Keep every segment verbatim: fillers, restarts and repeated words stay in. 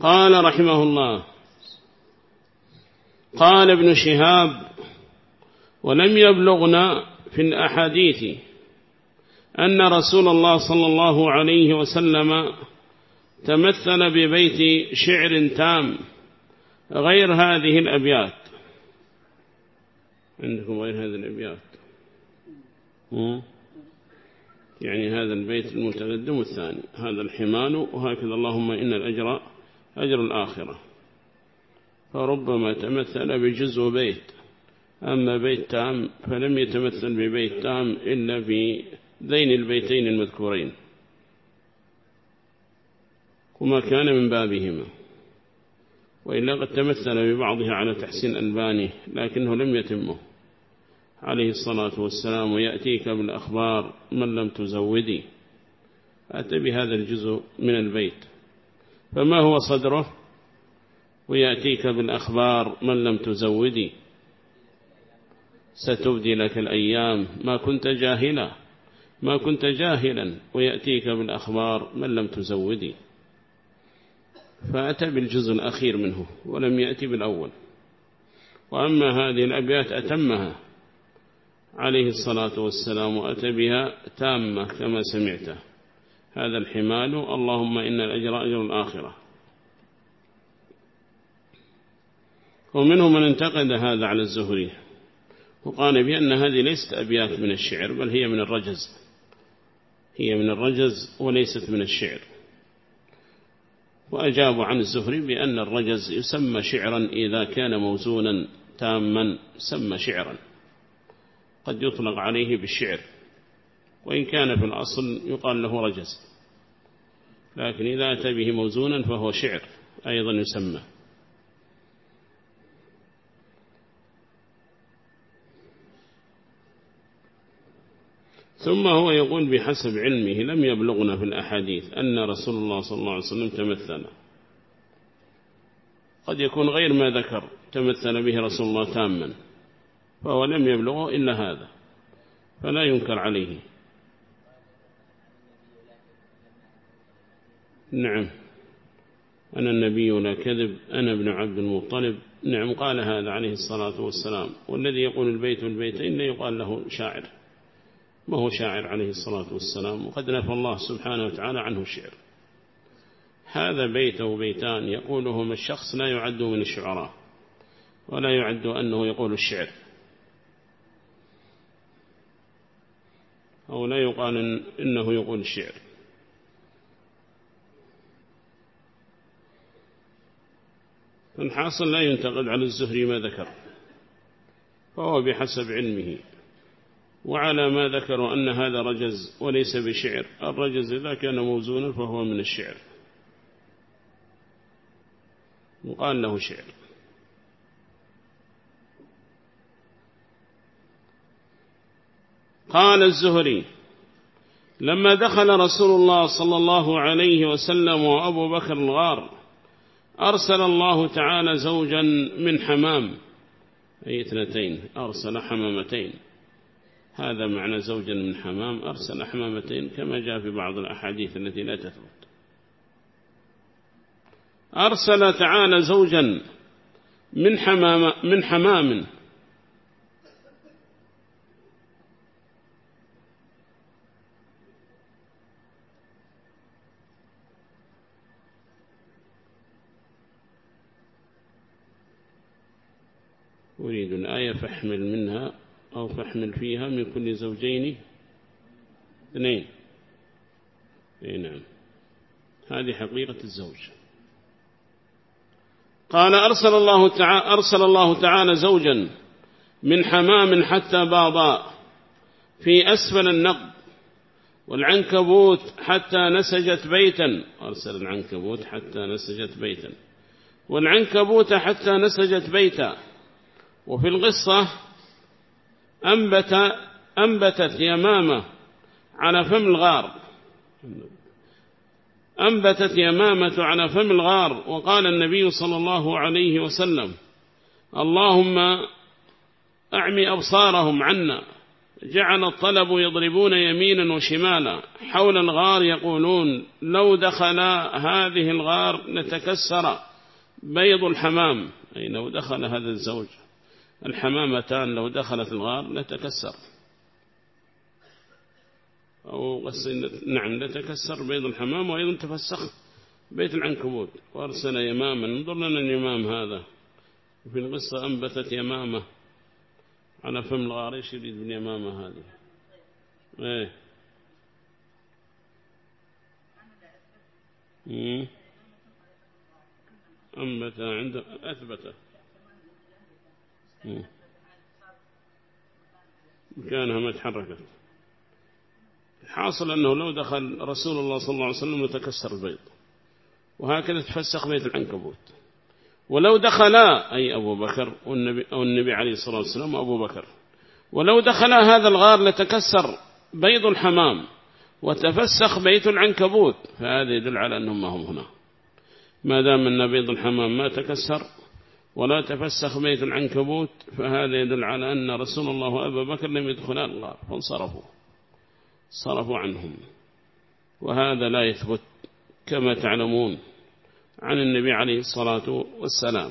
قال رحمه الله: قال ابن شهاب: ولم يبلغنا في الأحاديث أن رسول الله صلى الله عليه وسلم تمثل ببيت شعر تام غير هذه الأبيات. عندكم غير هذه الأبيات؟ يعني هذا البيت المتقدم والثاني، هذا الحمال وهكذا اللهم إن الأجر أجر الآخرة، فربما تمثل بجزء بيت، أما بيت تام فلم يتمثل ببيت تام إلا في ذين البيتين المذكورين، وما كان من بابهما، وإلا قد تمثل ببعضها على تحسين ألبانه لكنه لم يتمه عليه الصلاة والسلام. ويأتيك بالأخبار من لم تزودي، أتى بهذا الجزء من البيت، فما هو صدره؟ ويأتيك بالأخبار من لم تزودي، ستبدي لك الأيام ما كنت جاهلا ما كنت جاهلا ويأتيك بالأخبار من لم تزودي، فأتى بالجزء الأخير منه ولم يأتي بالأول. وأما هذه الأبيات أتمها عليه الصلاة والسلام وأتى بها تامة كما سمعته: هذا الحمال اللهم إن الأجر أجر الآخرة. ومنهم من انتقد هذا على الزهري وقال بأن هذه ليست أبيات من الشعر، بل هي من الرجز، هي من الرجز وليست من الشعر. وأجابوا عن الزهري بأن الرجز يسمى شعرا إذا كان موزونا تاما، يسمى شعرا، قد يطلق عليه بالشعر، وإن كان في الأصل يقال له رجز، لكن إذا أتى به موزونا فهو شعر أيضا يسمى. ثم هو يقول: بحسب علمه لم يبلغنا في الأحاديث أن رسول الله صلى الله عليه وسلم تمثل. قد يكون غير ما ذكر تمثل به رسول الله تاما، فهو لم يبلغه إلا هذا، فلا ينكر عليه. نعم، أنا النبي لا كذب، أنا ابن عبد المطلب. نعم، قال هذا عليه الصلاة والسلام. والذي يقول البيت والبيتين لا يقال له شاعر، ما هو شاعر عليه الصلاة والسلام، وقد نفى الله سبحانه وتعالى عنه الشعر. هذا بيت وبيتان يقولهما الشخص لا يعد من الشعراء، ولا يعد أنه يقول الشعر، أو لا يقال إن إنه يقول الشعر. فالحاصل لا ينتقد على الزهري ما ذكر، فهو بحسب علمه وعلى ما ذكروا أن هذا رجز وليس بشعر. الرجز إذا كان موزونا فهو من الشعر، وقال له شعر. قال الزهري: لما دخل رسول الله صلى الله عليه وسلم وأبو بكر الغار أرسل الله تعالى زوجا من حمام، أي اثنتين، أرسل حمامتين، هذا معنى زوجا من حمام، أرسل حمامتين كما جاء في بعض الأحاديث التي لا تثبت. أرسل تعالى زوجا من حمام من حمام أريد الآية: فاحمل منها أو فاحمل فيها من كل زوجين اثنين. أي نعم، هذه حقيقة الزوج. قال: أرسل الله تعالى أرسل الله تعالى زوجا من حمام حتى باضا في أسفل النقب، والعنكبوت حتى نسجت بيتا. أرسل العنكبوت حتى نسجت بيتا، والعنكبوت حتى نسجت بيتا. وفي القصة أنبت أنبتت يمامة على فم الغار، أنبتت يمامة على فم الغار. وقال النبي صلى الله عليه وسلم: اللهم أعمي أبصارهم عنا جعل الطلب يضربون يمينا وشمالا حول الغار يقولون لو دخل هذه الغار لتكسر بيض الحمام، أي لو دخل هذا الزوج الحمامتان لو دخلت الغار لتكسر، أو نعم لتكسر بيض الحمام، وأيضا تفسخ بيت العنكبوت. وأرسل يماما، انظر لنا اليمام هذا في القصة أنبتت يمامة على فم الغار. إيش يريد باليمامة هذه؟ إيه مم. أنبت عنده أثبت مكانها ما تحركت. الحاصل أنه لو دخل رسول الله صلى الله عليه وسلم لتكسر البيض، وهكذا تفسخ بيت العنكبوت. ولو دخلا أي أبو بكر والنبي أو النبي عليه الصلاة والسلام وأبو بكر، ولو دخلا هذا الغار لتكسر بيض الحمام وتفسخ بيت العنكبوت، فهذا يدل على أنهم ما هم هنا. ما دام أن بيض الحمام ما تكسر ولا تفسخ بيت العنكبوت، فهذا يدل على أن رسول الله وأبا بكر لم يدخلا الغار فانصرفوا صرفوا عنهم. وهذا لا يثبت كما تعلمون عن النبي عليه الصلاة والسلام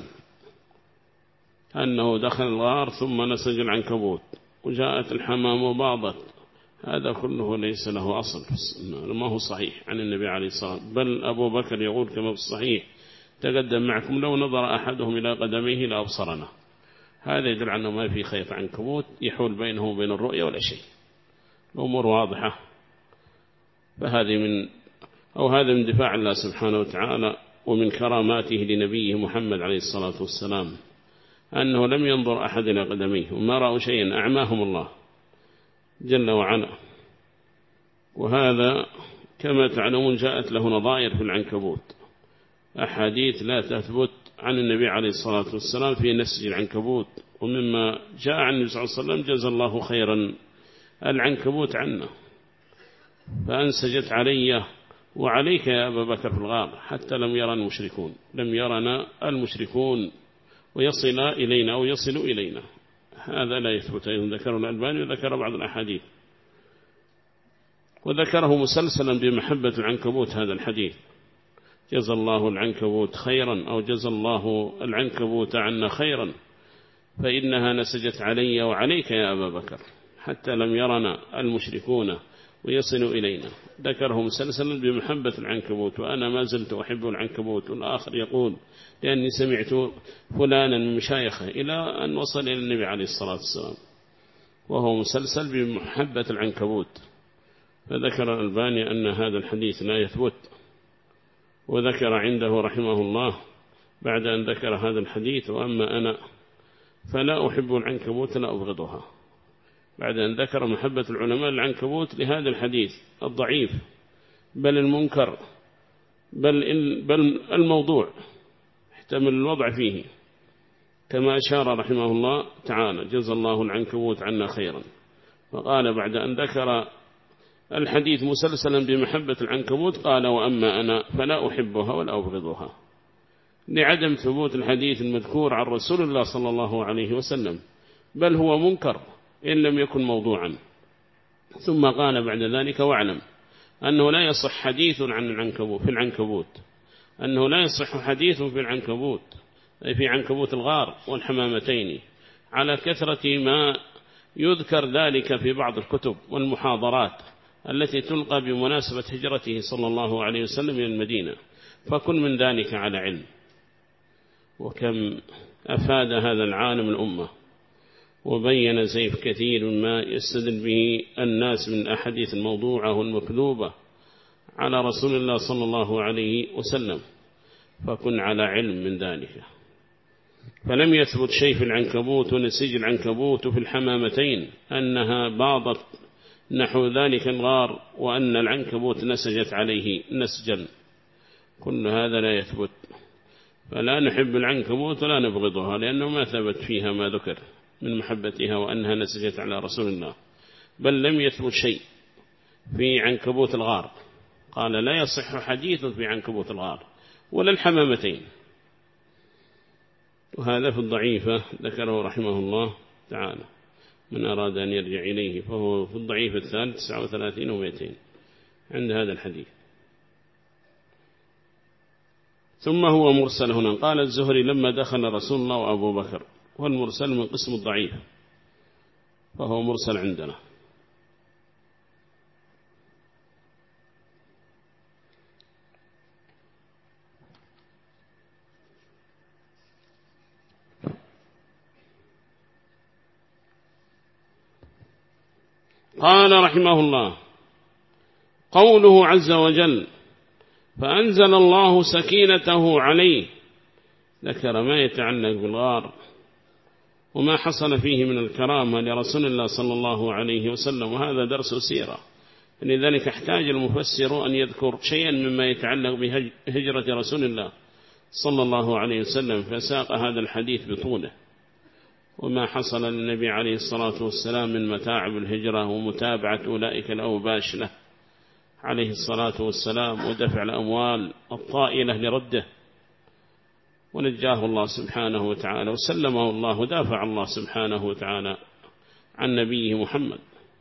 أنه دخل الغار ثم نسج العنكبوت وجاءت الحمام وباضت، هذا كله ليس له أصل، ما هو صحيح عن النبي عليه الصلاة والسلام. بل أبو بكر يقول كما في الصحيح تقدم معكم لو نظر أحدهم إلى قدميه لأبصرنا. هذا يدل عنه ما في خيط عنكبوت يحول بينه وبين الرؤية ولا شيء، الأمور واضحة. فهذه من أو هذا من دفاع الله سبحانه وتعالى ومن كراماته لنبيه محمد عليه الصلاة والسلام أنه لم ينظر أحد إلى قدميه وما رأوا شيئا، أعماهم الله جل وعلا. وهذا كما تعلمون جاءت له نظائر في العنكبوت، أحاديث لا تثبت عن النبي عليه الصلاة والسلام في نسج العنكبوت. ومما جاء عن النبي صلى الله عليه وسلم جزى الله خيرا العنكبوت عنا، فأنسجت علي وعليك يا أبا بكر في الغار حتى لم يرى المشركون لم يرنا المشركون ويصل إلينا أو يصل إلينا. هذا لا يثبت، أيضا ذكره الألباني وذكر بعض الأحاديث، وذكره مسلسلا بمحبة العنكبوت هذا الحديث، جزى الله العنكبوت خيرا أو جزى الله العنكبوت عنا خيرا فإنها نسجت علي وعليك يا أبا بكر حتى لم يرنا المشركون ويصل إلينا. ذكره مسلسلا بمحبة العنكبوت، وأنا ما زلت أحب العنكبوت. والآخر يقول لأني سمعت فلانا من مشايخه، إلى أن وصل إلى النبي عليه الصلاة والسلام، وهو مسلسل بمحبة العنكبوت. فذكر الألباني أن هذا الحديث لا يثبت، وذكر عنده رحمه الله بعد أن ذكر هذا الحديث وأما أنا فلا أحب العنكبوت لا أبغضها، بعد أن ذكر محبة العلماء العنكبوت لهذا الحديث الضعيف بل المنكر بل, بل الموضوع احتمل الوضع فيه، كما أشار رحمه الله تعالى جزى الله العنكبوت عنا خيرا. وقال بعد أن ذكر الحديث مسلسلا بمحبة العنكبوت قال وأما أنا فلا أحبها ولا أبغضها، لعدم ثبوت الحديث المذكور عن رسول الله صلى الله عليه وسلم، بل هو منكر إن لم يكن موضوعا. ثم قال بعد ذلك واعلم أنه لا يصح حديث عن العنكبوت في العنكبوت أنه لا يصح حديث في العنكبوت أي في عنكبوت الغار والحمامتين، على كثرة ما يذكر ذلك في بعض الكتب والمحاضرات التي تلقى بمناسبة هجرته صلى الله عليه وسلم إلى المدينة، فكن من ذلك على علم. وكم أفاد هذا العالم الأمة وبين زيف كثير ما يستدل به الناس من أحاديث الموضوعة والمكذوبة على رسول الله صلى الله عليه وسلم، فكن على علم من ذلك. فلم يثبت شيء في العنكبوت ونسيج العنكبوت في الحمامتين أنها باضت نحو ذلك الغار وأن العنكبوت نسجت عليه نسجا، كل هذا لا يثبت. فلا نحب العنكبوت ولا نبغضها، لأنه ما ثبت فيها ما ذكر من محبتها وأنها نسجت على رسول الله، بل لم يثبت شيء في عنكبوت الغار. قال لا يصح حديث في عنكبوت الغار ولا الحمامتين. وهذا في الضعيفة ذكره رحمه الله تعالى. من أراد أن يرجع إليه، فهو في الضعيف الثالث تسعة وثلاثين ومئتين عند هذا الحديث. ثم هو مرسل هنا. قال الزهري لما دخل رسول الله وأبو بكر، والمرسل من قسم الضعيف، فهو مرسل عندنا. قال رحمه الله: قوله عز وجل: فأنزل الله سكينته عليه، ذكر ما يتعلق بالغار وما حصل فيه من الكرامة لرسول الله صلى الله عليه وسلم، وهذا درس سيرة، لذلك احتاج المفسر أن يذكر شيئا مما يتعلق بهجرة رسول الله صلى الله عليه وسلم، فساق هذا الحديث بطوله وما حصل للنبي عليه الصلاة والسلام من متاعب الهجرة ومتابعة أولئك الأوباش له عليه الصلاة والسلام، ودفع الأموال الطائلة لرده، ونجاه الله سبحانه وتعالى وسلمه الله، ودافع الله سبحانه وتعالى عن نبيه محمد،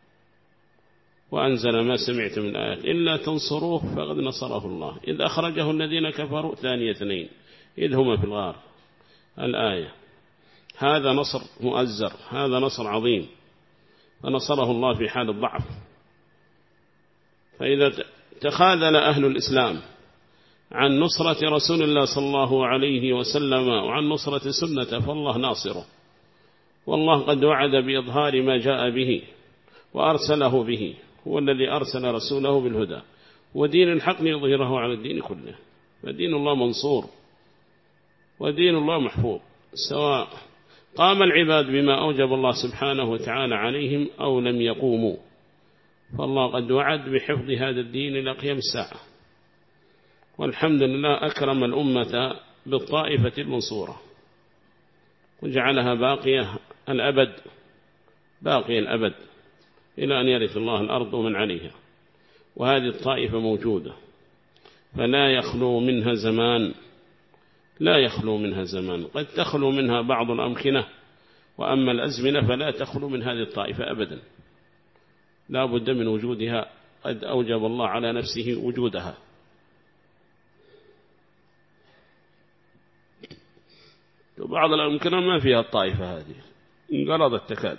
وأنزل ما سمعت من الآيات: إلا تنصروه فقد نصره الله إذ أخرجه الذين كفروا ثاني اثنين إذ هما في الغار. الآية، هذا نصر مؤزر، هذا نصر عظيم، فنصره الله في حال الضعف. فإذا تخاذل أهل الإسلام عن نصرة رسول الله صلى الله عليه وسلم وعن نصرة سنة، فالله ناصره، والله قد وعد بإظهار ما جاء به وأرسله به، هو الذي أرسل رسوله بالهدى ودين الحق ليظهره على الدين كله، فدين الله منصور ودين الله محفوظ، سواء قام العباد بما أوجب الله سبحانه وتعالى عليهم أو لم يقوموا، فالله قد وعد بحفظ هذا الدين إلى قيام الساعة. والحمد لله أكرم الأمة بالطائفة المنصورة وجعلها باقية الأبد، باقية الأبد إلى أن يرث الله الأرض ومن عليها، وهذه الطائفة موجودة، فلا يخلو منها زمان، لا يخلو منها زمان، قد تخلو منها بعض الأمكنة، وأما الأزمنة فلا تخلو من هذه الطائفة أبدا، لا بد من وجودها، قد أوجب الله على نفسه وجودها. وبعض الأمكنة ما فيها الطائفة هذه، انقرضت تكاد.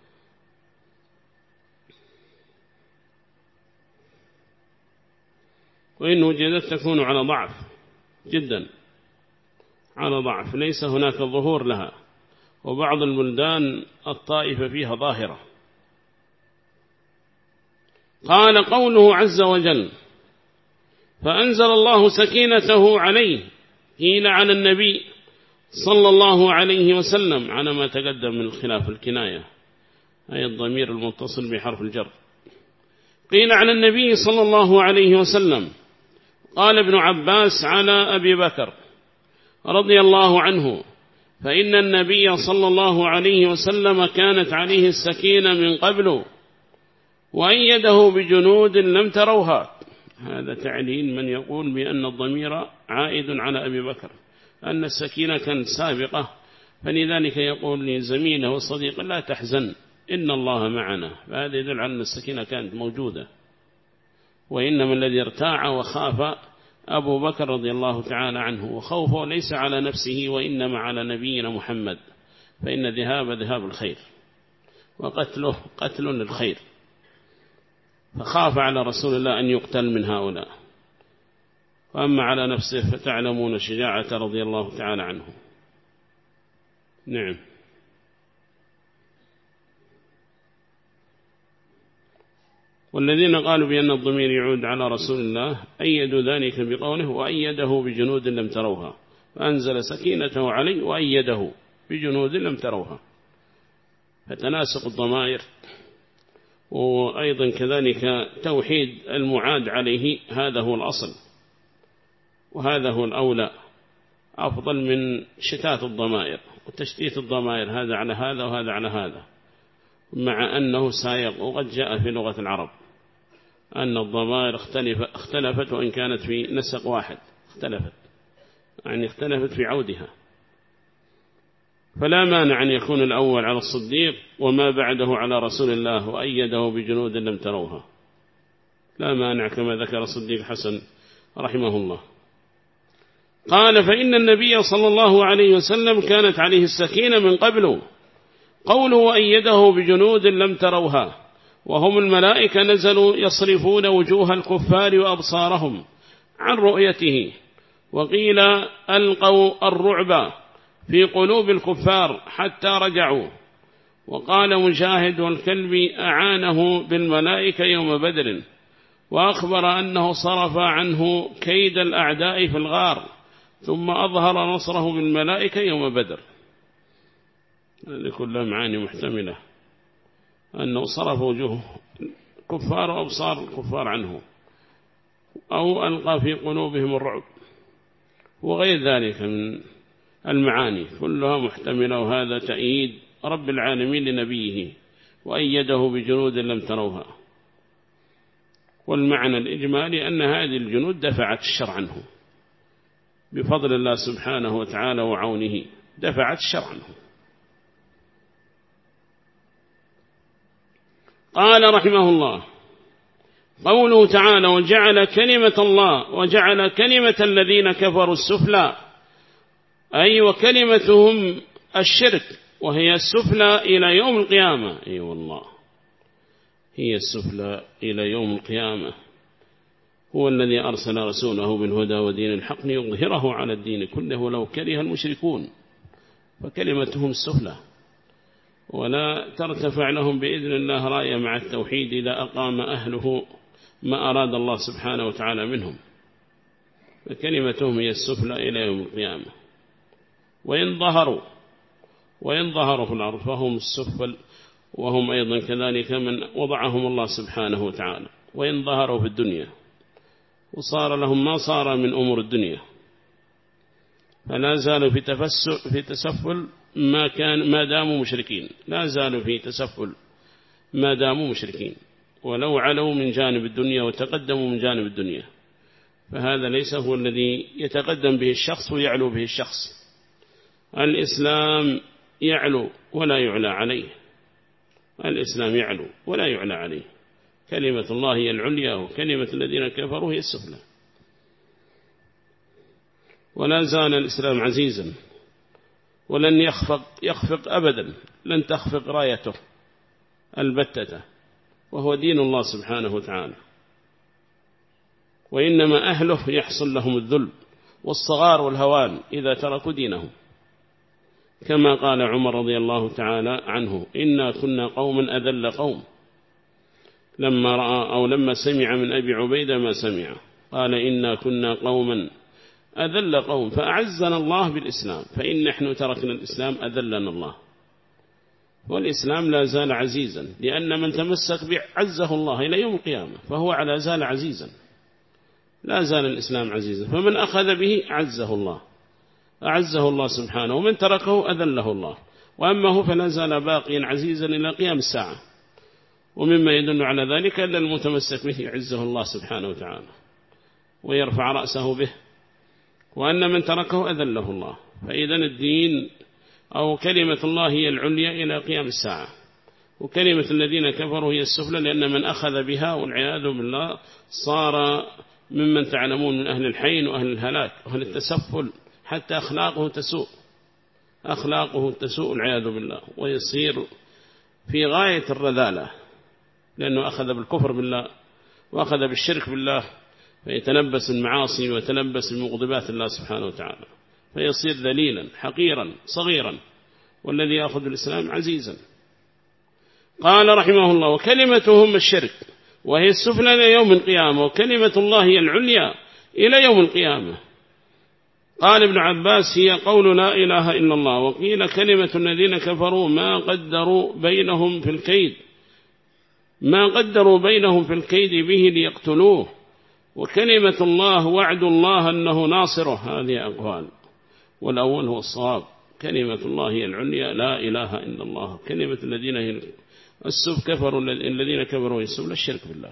وإن وجدت تكون على ضعف جدا، على ضعف، ليس هناك ظهور لها، وبعض البلدان الطائفة فيها ظاهرة. قال قوله عز وجل: فأنزل الله سكينته عليه، قيل على النبي صلى الله عليه وسلم، على ما تقدم من الخلاف الكناية، أي الضمير المتصل بحرف الجر، قيل على النبي صلى الله عليه وسلم. قال ابن عباس على أبي بكر رضي الله عنه، فإن النبي صلى الله عليه وسلم كانت عليه السكينة من قبل وأيده بجنود لم تروها. هذا تعليل من يقول بأن الضمير عائد على أبي بكر، أن السكينة كانت سابقة، فلذلك يقول لزميله وصديقه: لا تحزن إن الله معنا، فهذا يدل على أن السكينة كانت موجودة. وإنما الذي ارتاع وخاف أبو بكر رضي الله تعالى عنه، وخوفه ليس على نفسه وإنما على نبينا محمد، فإن ذهاب ذهاب الخير وقتله قتل للخير، فخاف على رسول الله أن يقتل من هؤلاء. وأما على نفسه فتعلمون شجاعة رضي الله تعالى عنه. نعم. والذين قالوا بأن الضمير يعود على رسول الله أيدوا ذلك بقوله: وأيده بجنود لم تروها، فأنزل سكينته عليه وأيده بجنود لم تروها، فتناسق الضمائر. وأيضا كذلك توحيد المعاد عليه، هذا هو الأصل، وهذا هو الأولى، أفضل من شتات الضمائر وتشتيت الضمائر، هذا على هذا وهذا على هذا، مع أنه سايق. وقد جاء في لغة العرب أن الضمائر اختلفت، وإن كانت في نسق واحد اختلفت، يعني اختلفت في عودها، فلا مانع أن يكون الأول على الصديق وما بعده على رسول الله وأيده بجنود لم تروها، لا مانع كما ذكر الصديق حسن رحمه الله. قال فإن النبي صلى الله عليه وسلم كانت عليه السكينة من قبله، قوله وأيده بجنود لم تروها، وهم الملائكة نزلوا يصرفون وجوه الكفار وأبصارهم عن رؤيته، وقيل ألقوا الرعب في قلوب الكفار حتى رجعوا. وقال مجاهد والكلب أعانه بالملائكة يوم بدر، وأخبر أنه صرف عنه كيد الأعداء في الغار ثم أظهر نصره بالملائكة يوم بدر. هذه كلها معاني محتملة، أنه صرف وجوه كفار وأبصار الكفار عنه، أو ألقى في قلوبهم الرعب، وغير ذلك من المعاني كلها محتملة. وهذا تأييد رب العالمين لنبيه وأيده بجنود لم تروها. والمعنى الإجمالي أن هذه الجنود دفعت الشر عنه بفضل الله سبحانه وتعالى وعونه، دفعت الشر عنه. قال رحمه الله قوله تعالى وجعل كلمة الله وجعل كلمة الذين كفروا السفلى، أي وكلمتهم الشرك، وهي السفلى إلى يوم القيامة. أي والله هي السفلى إلى يوم القيامة. هو الذي أرسل رسوله بالهدى ودين الحق ليظهره على الدين كله ولو كره المشركون، فكلمتهم السفلى، ولا ترتفع لهم بإذن الله راية مع التوحيد إذا أقام أهله ما أراد الله سبحانه وتعالى منهم، فكلمتهم هي السفلى إلى يوم القيامة. وإن ظهروا وإن ظهروا في الأرض فهم السفل، وهم أيضا كذلك من وضعهم الله سبحانه وتعالى. وإن ظهروا في الدنيا وصار لهم ما صار من أمور الدنيا، فلا زالوا في تفسع في تسفل ما كان ما داموا مشركين، لا زالوا في تسفل ما داموا مشركين، ولو علوا من جانب الدنيا وتقدموا من جانب الدنيا، فهذا ليس هو الذي يتقدم به الشخص ويعلو به الشخص. الإسلام يعلو ولا يعلى عليه، الإسلام يعلو ولا يعلى عليه، كلمة الله هي العليا وكلمة الذين كفروا هي السفلى. ولا زال الإسلام عزيزا ولن يخفق يخفق أبدا، لن تخفق رايته البتة، وهو دين الله سبحانه وتعالى. وإنما أهله يحصل لهم الذل والصغار والهوان إذا تركوا دينهم، كما قال عمر رضي الله تعالى عنه إنا كنا قوما أذل قوم، لما رأى أو لما سمع من أبي عبيدة ما سمع قال إنا كنا قوما أذل قوم فأعزنا الله بالإسلام، فإن نحن تركنا الإسلام أذلنا الله. والإسلام لا زال عزيزا، لأن من تمسك به عزه الله إلى يوم القيامة، فهو على زال عزيزا، لا زال الإسلام عزيزا، فمن أخذ به عزه الله أعزه الله سبحانه، ومن تركه أذله الله. وأما هو فلا زال باقيا عزيزا إلى قيام الساعة. ومما يدل على ذلك أن المتمسك به يعزه الله سبحانه وتعالى ويرفع رأسه به، وأن من تركه أذله الله. فإذا الدين أو كلمة الله هي العليا إلى قيام الساعة، وكلمة الذين كفروا هي السفلى، لأن من أخذ بها والعياذ بالله صار ممن تعلمون من أهل الحين وأهل الهلاك وأهل التسفل، حتى أخلاقه تسوء أخلاقه تسوء العياذ بالله، ويصير في غاية الرذالة، لأنه أخذ بالكفر بالله وأخذ بالشرك بالله، فيتلبس المعاصي ويتلبس بمغضبات الله سبحانه وتعالى، فيصير ذليلا حقيرا صغيرا، والذي يأخذ الإسلام عزيزا. قال رحمه الله وكلمتهم الشرك وهي السفلى إلى يوم القيامة، وكلمة الله هي العليا إلى يوم القيامة. قال ابن عباس هي قول لا إله إلا الله. وقيل كلمة الذين كفروا ما قدروا بينهم في الكيد ما قدروا بينهم في الكيد به ليقتلوه، وكلمة الله وعد الله أنه ناصره. هذه أقوال، والأول هو الصواب، كلمة الله هي العليا لا إله إلا الله، كلمة الذين هي السف كفروا الذين كفروا يسوا الشرك بالله.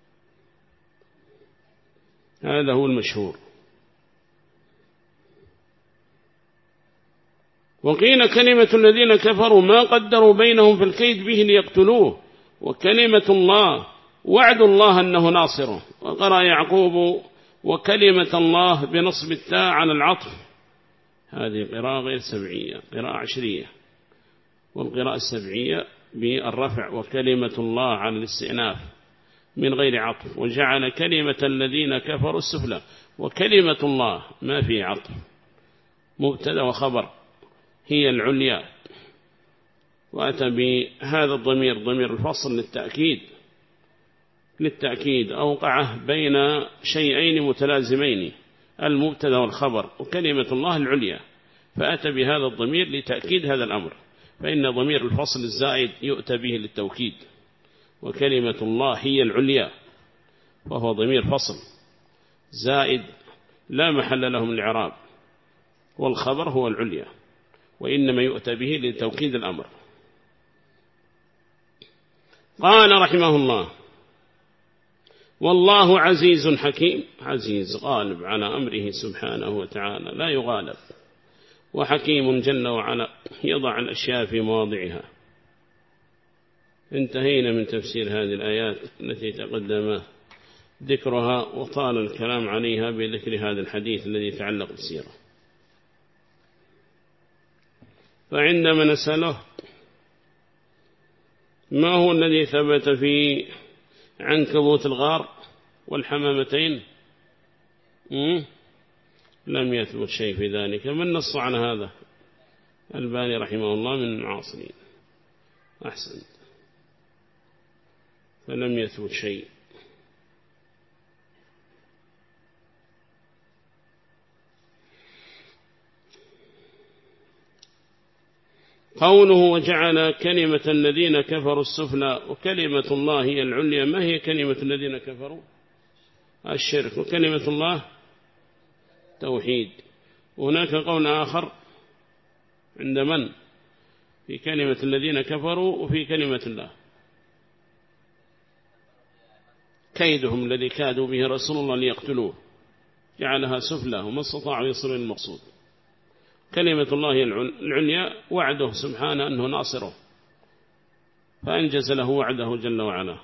هذا هو المشهور. وقيل كلمة الذين كفروا ما قدروا بينهم في الكيد به ليقتلوه، وكلمة الله وعد الله أنه ناصره. وقرأ يعقوب وكلمة الله بنصب التاء على العطف، هذه قراءة غير سبعية، قراءة عشرية. والقراءة السبعية بالرفع وكلمة الله على الاستئناف من غير عطف، وجعل كلمة الذين كفروا السفلى، وكلمة الله ما في عطف، مبتدأ وخبر هي العليا. وأتى بهذا الضمير ضمير الفصل للتأكيد للتأكيد أوقعه بين شيئين متلازمين، المبتدأ والخبر، وكلمة الله العليا، فأتى بهذا الضمير لتأكيد هذا الأمر. فإن ضمير الفصل الزائد يؤتى به للتوكيد، وكلمة الله هي العليا، وهو ضمير فصل زائد لا محل له من الإعراب، والخبر هو العليا، وإنما يؤتى به لتوكيد الأمر. قال رحمه الله: والله عزيز حكيم. عزيز غالب على أمره سبحانه وتعالى لا يغالب، وحكيم جل وعلا يضع الأشياء في مواضعها. انتهينا من تفسير هذه الآيات التي تقدم ذكرها وطال الكلام عليها بذكر هذا الحديث الذي يتعلق بالسيرة. فعندما نسأله ما هو الذي ثبت في عنكبوت الغار والحمامتين، لم يثبت شيء في ذلك. من نص على هذا؟ الباني رحمه الله من المعاصرين. أحسن، فلم يثبت شيء. قوله وجعل كلمة الذين كفروا السفلى وكلمة الله هي العليا، ما هي كلمة الذين كفروا؟ الشرك، وكلمة الله توحيد. وهناك قول آخر عند من في كلمة الذين كفروا وفي كلمة الله، كيدهم الذي كادوا به رسول الله ليقتلوه جعلها سفلى وما استطاعوا يصلوا المقصود. كلمة الله العليا وعده سبحانه أنه ناصره، فأنجز له وعده جل وعلا.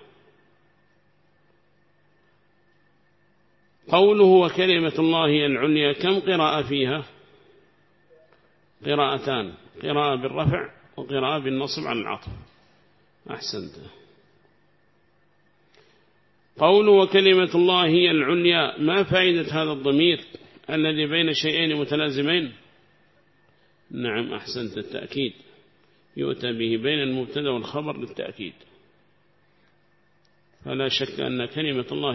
قوله وكلمة الله العليا كم قراءة فيها؟ قراءتان، قراءة بالرفع وقراءة بالنصب على العطف. أحسنت. قوله وكلمة الله هي العليا، ما فائدة هذا الضمير الذي بين شيئين متلازمين؟ نعم أحسنت، التأكيد، يؤتى به بين المبتدأ والخبر للتأكيد. فلا شك أن كلمة الله